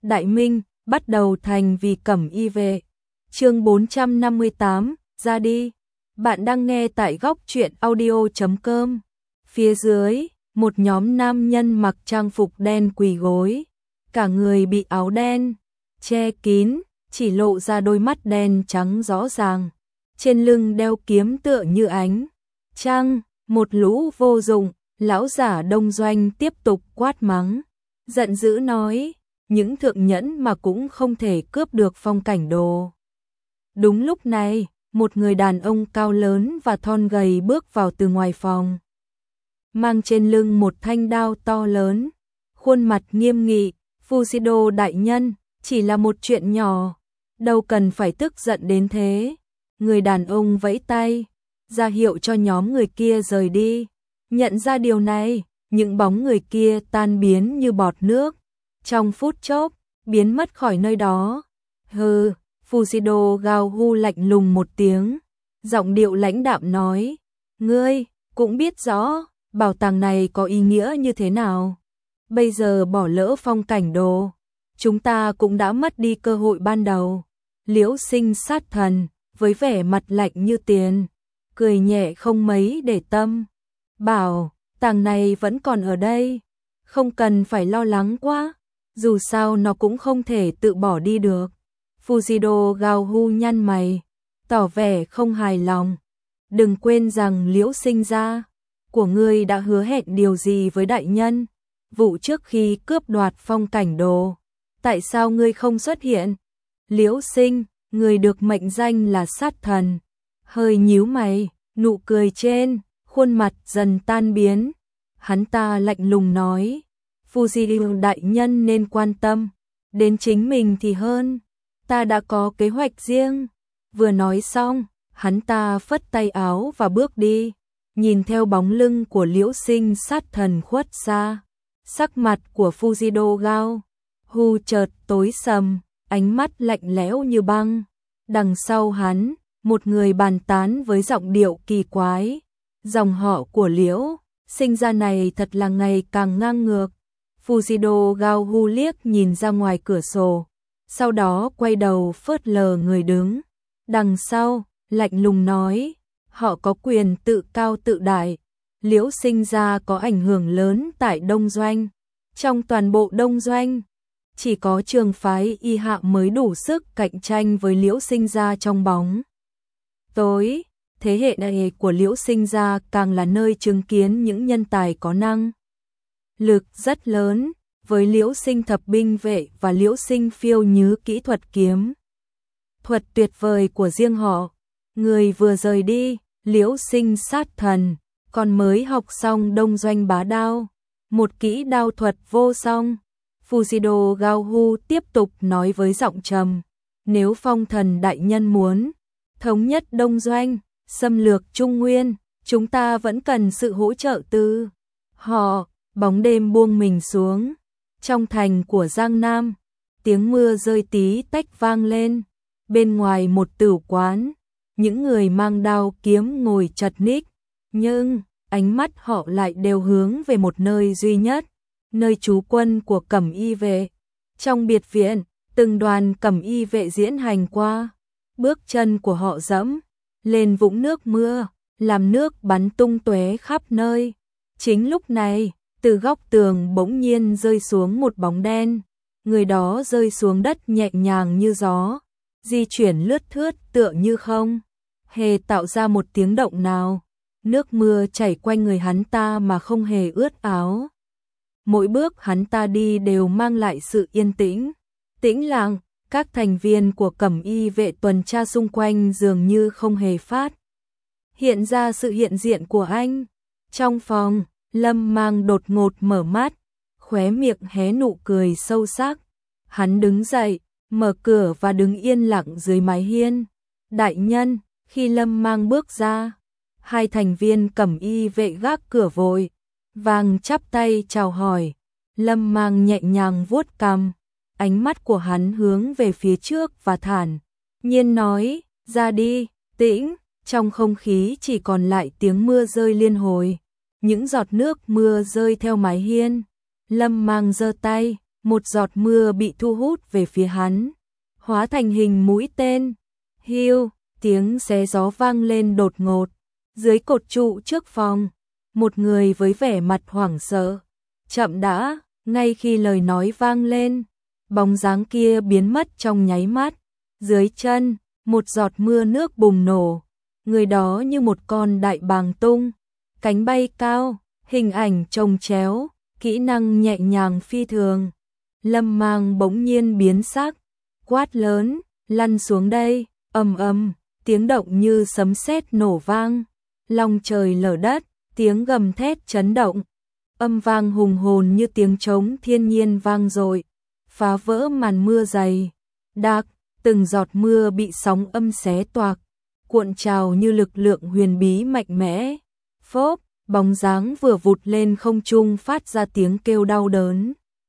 Đại Minh, bắt đầu thành vì Cẩm Y vệ. Chương 458, ra đi. Bạn đang nghe tại góc truyện audio.com. Phía dưới, một nhóm nam nhân mặc trang phục đen quỳ gối, cả người bị áo đen che kín, chỉ lộ ra đôi mắt đen trắng rõ ràng. Trên lưng đeo kiếm tựa như ánh trăng, một lũ vô dụng. Lão giả Đông Doanh tiếp tục quát mắng, giận dữ nói, những thượng nhẫn mà cũng không thể cướp được phong cảnh đồ. Đúng lúc này, một người đàn ông cao lớn và thon gầy bước vào từ ngoài phòng, mang trên lưng một thanh đao to lớn, khuôn mặt nghiêm nghị, Fujido đại nhân, chỉ là một chuyện nhỏ, đâu cần phải tức giận đến thế. Người đàn ông vẫy tay, ra hiệu cho nhóm người kia rời đi. Nhận ra điều này, những bóng người kia tan biến như bọt nước, trong phút chốc, biến mất khỏi nơi đó. Hừ, Fujido gào hu lạnh lùng một tiếng, giọng điệu lãnh đạm nói, ngươi cũng biết rõ, bảo tàng này có ý nghĩa như thế nào. Bây giờ bỏ lỡ phong cảnh đồ, chúng ta cũng đã mất đi cơ hội ban đầu. Liễu Sinh sát thần, với vẻ mặt lạnh như tiền, cười nhẹ không mấy để tâm. Bảo, tàng này vẫn còn ở đây, không cần phải lo lắng quá, dù sao nó cũng không thể tự bỏ đi được. Fujido gào hu nhăn mày, tỏ vẻ không hài lòng. Đừng quên rằng Liễu Sinh gia của ngươi đã hứa hẹn điều gì với đại nhân, vụ trước khi cướp đoạt phong cảnh đồ. Tại sao ngươi không xuất hiện? Liễu Sinh, người được mệnh danh là sát thần, hơi nhíu mày, nụ cười trên khuôn mặt dần tan biến. Hắn ta lạnh lùng nói, Fujido đại nhân nên quan tâm đến chính mình thì hơn, ta đã có kế hoạch riêng. Vừa nói xong, hắn ta phất tay áo và bước đi, nhìn theo bóng lưng của Liễu Sinh sát thần khuất xa. Sắc mặt của Fujido gao hu chợt tối sầm, ánh mắt lạnh lẽo như băng. Đằng sau hắn, một người bàn tán với giọng điệu kỳ quái, dòng họ của Liễu Sinh gia này thật là ngày càng ngang ngược. Fujido gao hu liếc nhìn ra ngoài cửa sổ, sau đó quay đầu phớt lờ người đứng đằng sau, lạnh lùng nói, họ có quyền tự cao tự đại. Liễu Sinh gia có ảnh hưởng lớn tại Đông Doanh. Trong toàn bộ Đông Doanh, chỉ có trường phái Y Hạ mới đủ sức cạnh tranh với Liễu Sinh gia trong bóng tối. Thế hệ này của Liễu Sinh gia càng là nơi chứng kiến những nhân tài có năng lực rất lớn, với Liễu Sinh thập binh vệ và Liễu Sinh phiêu nhứ kỹ thuật kiếm thuật tuyệt vời của riêng họ. Người vừa rời đi, Liễu Sinh sát thần, còn mới học xong Đông Doanh bá đao, một kỹ đao thuật vô song. Fujido gao hu tiếp tục nói với giọng trầm, nếu phong thần đại nhân muốn thống nhất Đông Doanh, xâm lược Trung Nguyên, chúng ta vẫn cần sự hỗ trợ từ họ. Bóng đêm buông mình xuống, trong thành của Giang Nam, tiếng mưa rơi tí tách vang lên. Bên ngoài một tửu quán, những người mang đao kiếm ngồi chật ních, nhưng ánh mắt họ lại đều hướng về một nơi duy nhất, nơi trú quân của Cẩm Y vệ. Trong biệt viện, từng đoàn Cẩm Y vệ diễn hành qua, bước chân của họ dẫm lên vũng nước mưa, làm nước bắn tung tóe khắp nơi. Chính lúc này, từ góc tường bỗng nhiên rơi xuống một bóng đen, người đó rơi xuống đất nhẹ nhàng như gió, di chuyển lướt thướt tựa như không hề tạo ra một tiếng động nào. Nước mưa chảy quanh người hắn ta mà không hề ướt áo. Mỗi bước hắn ta đi đều mang lại sự yên tĩnh, tĩnh lặng. Các thành viên của Cẩm Y vệ tuần tra xung quanh dường như không hề phát hiện ra sự hiện diện của anh. Trong phòng, Lâm Mang đột ngột mở mắt, khóe miệng hé nụ cười sâu sắc. Hắn đứng dậy, mở cửa và đứng yên lặng dưới mái hiên. Đại nhân, khi Lâm Mang bước ra, hai thành viên Cẩm Y vệ gác cửa vội vàng chắp tay chào hỏi. Lâm Mang nhẹ nhàng vuốt cằm, ánh mắt của hắn hướng về phía trước và thản nhiên nói, ra đi. Tĩnh, trong không khí chỉ còn lại tiếng mưa rơi liên hồi, những giọt nước mưa rơi theo mái hiên. Lâm Mang giơ tay, một giọt mưa bị thu hút về phía hắn, hóa thành hình mũi tên. Hiu, tiếng xé gió vang lên đột ngột. Dưới cột trụ trước phòng, một người với vẻ mặt hoảng sợ. Chậm đã, ngay khi lời nói vang lên, bóng dáng kia biến mất trong nháy mắt. Dưới chân, một giọt mưa nước bùng nổ. Người đó như một con đại bàng tung, cánh bay cao, hình ảnh chồng chéo, kỹ năng nhẹ nhàng phi thường. Lâm Mang bỗng nhiên biến sắc, quát lớn, lăn xuống đây. Ầm ầm, tiếng động như sấm sét nổ vang, long trời lở đất, tiếng gầm thét chấn động, âm vang hùng hồn như tiếng trống thiên nhiên vang dội, phá vỡ màn mưa dày đặc. Từng giọt mưa bị sóng âm xé toạc, cuộn trào như lực lượng huyền bí mạnh mẽ. Phốp, bóng dáng vừa vụt lên không trung phát ra tiếng kêu đau đớn,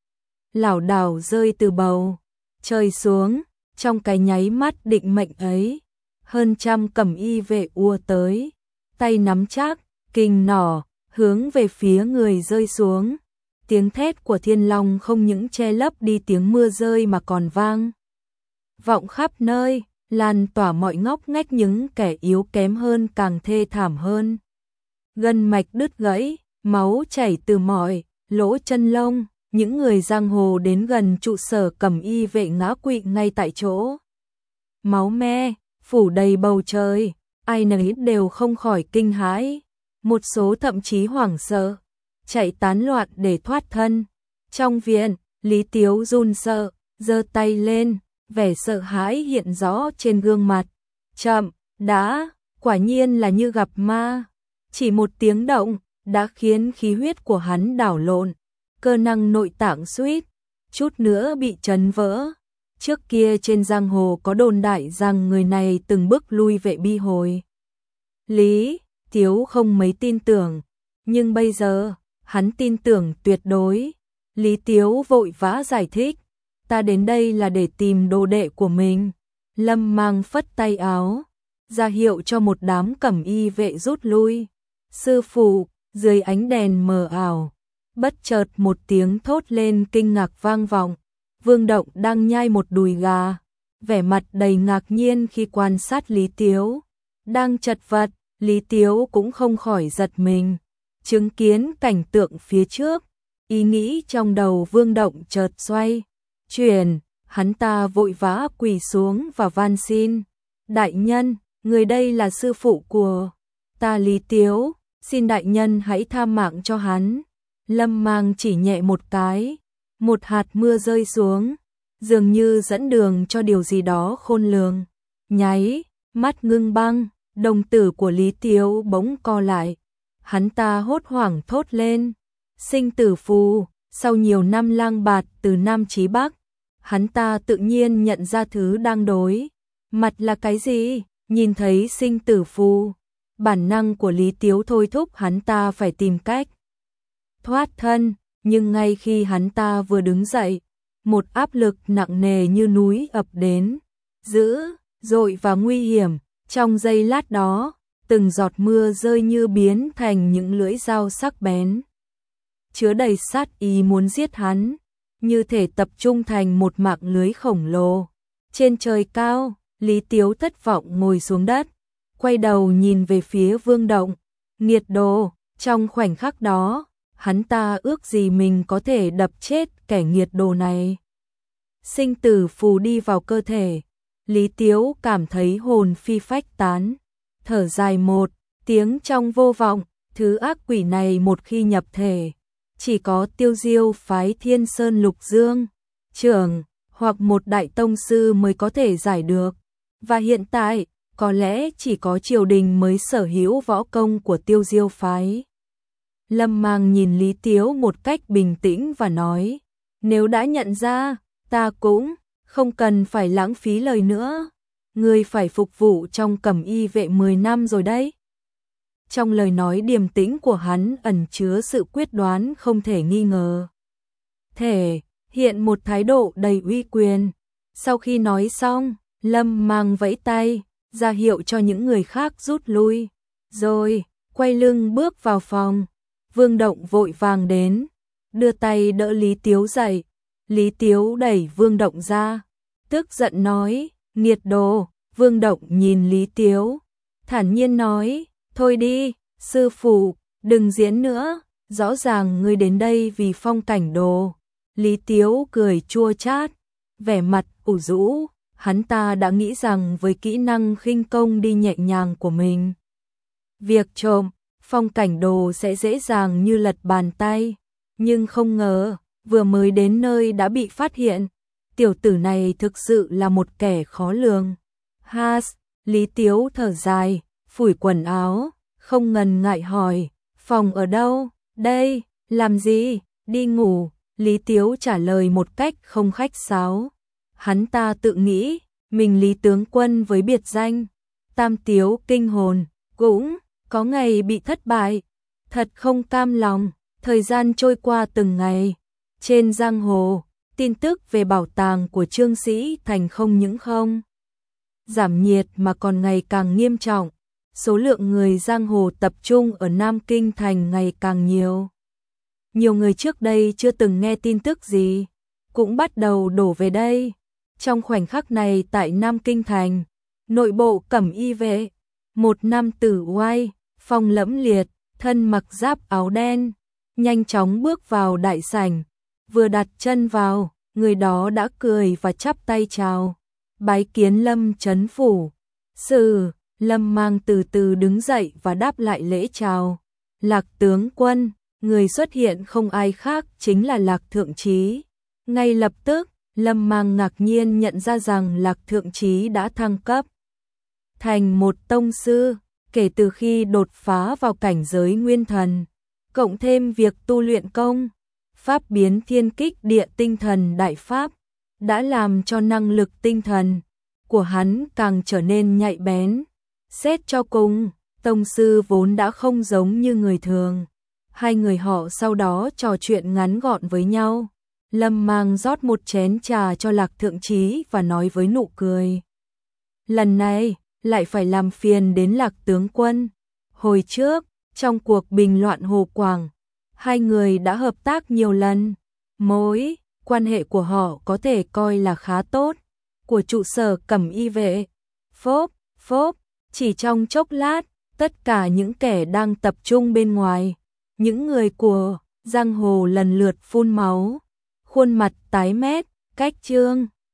lảo đảo rơi từ bầu trời xuống. Trong cái nháy mắt định mệnh ấy, hơn trăm cẩm y vệ ùa tới, tay nắm chắc, kình nỏ, hướng về phía người rơi xuống. Tiếng thét của thiên long không những che lấp đi tiếng mưa rơi mà còn vang vọng khắp nơi, lan tỏa mọi ngóc ngách, những kẻ yếu kém hơn càng thê thảm hơn. Gân mạch đứt gãy, máu chảy từ mọi lỗ chân lông. Những người giang hồ đến gần trụ sở cẩm y vệ ngã quỵ ngay tại chỗ. Máu me phủ đầy bầu trời, ai nấy đều không khỏi kinh hãi, một số thậm chí hoảng sợ, chạy tán loạn để thoát thân. Trong viện, Lý Tiếu run sợ, giơ tay lên, vẻ sợ hãi hiện rõ trên gương mặt. Chậm đã, quả nhiên là như gặp ma. Chỉ một tiếng động đã khiến khí huyết của hắn đảo lộn, cơ năng nội tạng suýt chút nữa bị chấn vỡ. Trước kia trên giang hồ có đồn đại rằng người này từng bức lui vệ bi hồi. Lý Tiếu không mấy tin tưởng, nhưng bây giờ hắn tin tưởng tuyệt đối. Lý Tiếu vội vã giải thích, ta đến đây là để tìm đồ đệ của mình. Lâm Mang phất tay áo, ra hiệu cho một đám cẩm y vệ rút lui. Sư phụ, dưới ánh đèn mờ ảo, bất chợt một tiếng thốt lên kinh ngạc vang vọng. Vương Động đang nhai một đùi gà, vẻ mặt đầy ngạc nhiên khi quan sát Lý Tiếu đang chật vật. Lý Tiếu cũng không khỏi giật mình, chứng kiến cảnh tượng phía trước, ý nghĩ trong đầu Vương Động chợt xoay chuyển. Hắn ta vội vã quỳ xuống và van xin, đại nhân, người đây là sư phụ của ta Lý Tiếu, xin đại nhân hãy tha mạng cho hắn. Lâm Mang chỉ nhẹ một cái, một hạt mưa rơi xuống, dường như dẫn đường cho điều gì đó khôn lường. Nháy mắt ngưng băng, đồng tử của Lý Tiếu bỗng co lại, hắn ta hốt hoảng thốt lên, sinh tử phù. Sau nhiều năm lang bạt từ Nam chí Bắc, hắn ta tự nhiên nhận ra thứ đang đối mặt là cái gì. Nhìn thấy sinh tử phù, bản năng của Lý Tiếu thôi thúc hắn ta phải tìm cách thoát thân, nhưng ngay khi hắn ta vừa đứng dậy, một áp lực nặng nề như núi ập đến, dữ dội và nguy hiểm. Trong giây lát đó, từng giọt mưa rơi như biến thành những lưỡi dao sắc bén, chứa đầy sát ý muốn giết hắn, như thể tập trung thành một mạng lưới khổng lồ. Trên trời cao, Lý Tiếu thất vọng ngồi xuống đất, quay đầu nhìn về phía Vương Động. Nghiệt đồ, trong khoảnh khắc đó, hắn ta ước gì mình có thể đập chết kẻ nghiệt đồ này. Sinh tử phù đi vào cơ thể, Lý Tiếu cảm thấy hồn phi phách tán, thở dài một tiếng trong vô vọng. Thứ ác quỷ này một khi nhập thể, chỉ có Tiêu Diêu phái Thiên Sơn Lục Dương trưởng hoặc một đại tông sư mới có thể giải được, và hiện tại có lẽ chỉ có triều đình mới sở hữu võ công của Tiêu Diêu phái. Lâm Mang nhìn Lý Tiếu một cách bình tĩnh và nói, nếu đã nhận ra, ta cũng không cần phải lãng phí lời nữa. Ngươi phải phục vụ trong cẩm y vệ 10 năm rồi đấy. Trong lời nói điềm tĩnh của hắn ẩn chứa sự quyết đoán không thể nghi ngờ, thể hiện một thái độ đầy uy quyền. Sau khi nói xong, Lâm Mang vẫy tay, ra hiệu cho những người khác rút lui, rồi quay lưng bước vào phòng. Vương Động vội vàng đến, đưa tay đỡ Lý Tiếu dậy. Lý Tiếu đẩy Vương Động ra, tức giận nói, nghiệt đồ. Vương Động nhìn Lý Tiếu, thản nhiên nói, thôi đi, sư phụ, đừng diễn nữa, rõ ràng ngươi đến đây vì Phong Cảnh Đồ. Lý Tiếu cười chua chát, vẻ mặt ủ rũ, hắn ta đã nghĩ rằng với kỹ năng khinh công đi nhẹ nhàng của mình, việc trộm Phong Cảnh Đồ sẽ dễ dàng như lật bàn tay, nhưng không ngờ, vừa mới đến nơi đã bị phát hiện. Tiểu tử này thực sự là một kẻ khó lường. Has, Lý Tiếu thở dài, phủi quần áo, không ngần ngại hỏi, phòng ở đâu? Đây, làm gì? Đi ngủ. Lý Tiếu trả lời một cách không khách sáo. Hắn ta tự nghĩ, mình Lý tướng quân với biệt danh Tam Tiếu kinh hồn, cũng có ngày bị thất bại. Thật không cam lòng, thời gian trôi qua từng ngày. Trên giang hồ, tin tức về bảo tàng của Trương Sĩ Thành không những không giảm nhiệt mà còn ngày càng nghiêm trọng. Số lượng người giang hồ tập trung ở Nam Kinh Thành ngày càng nhiều. Nhiều người trước đây chưa từng nghe tin tức gì, cũng bắt đầu đổ về đây. Trong khoảnh khắc này tại Nam Kinh Thành, nội bộ Cẩm Y vệ, một nam tử oai, phong lẫm liệt, thân mặc giáp áo đen, nhanh chóng bước vào đại sảnh. Vừa đặt chân vào, người đó đã cười và chắp tay chào, bái kiến Lâm Chấn phủ. Lâm Mang từ từ đứng dậy và đáp lại lễ chào. Lạc tướng quân, người xuất hiện không ai khác chính là Lạc Thượng Chí. Ngay lập tức, Lâm Mang ngạc nhiên nhận ra rằng Lạc Thượng Chí đã thăng cấp thành một tông sư, kể từ khi đột phá vào cảnh giới nguyên thần, cộng thêm việc tu luyện công pháp biến thiên kích địa tinh thần đại pháp, đã làm cho năng lực tinh thần của hắn càng trở nên nhạy bén. Xét cho cùng, tông sư vốn đã không giống như người thường. Hai người họ sau đó trò chuyện ngắn gọn với nhau. Lâm Mang rót một chén trà cho Lạc Thượng Chí và nói với nụ cười, lần này lại phải làm phiền đến Lạc tướng quân. Hồi trước, trong cuộc bình loạn Hồ Quảng, hai người đã hợp tác nhiều lần. Mối quan hệ của họ có thể coi là khá tốt. Của trụ sở Cẩm Y vệ, phốp, chỉ trong chốc lát, tất cả những kẻ đang tập trung bên ngoài, những người của giang hồ lần lượt phun máu, khuôn mặt tái mét, cách trương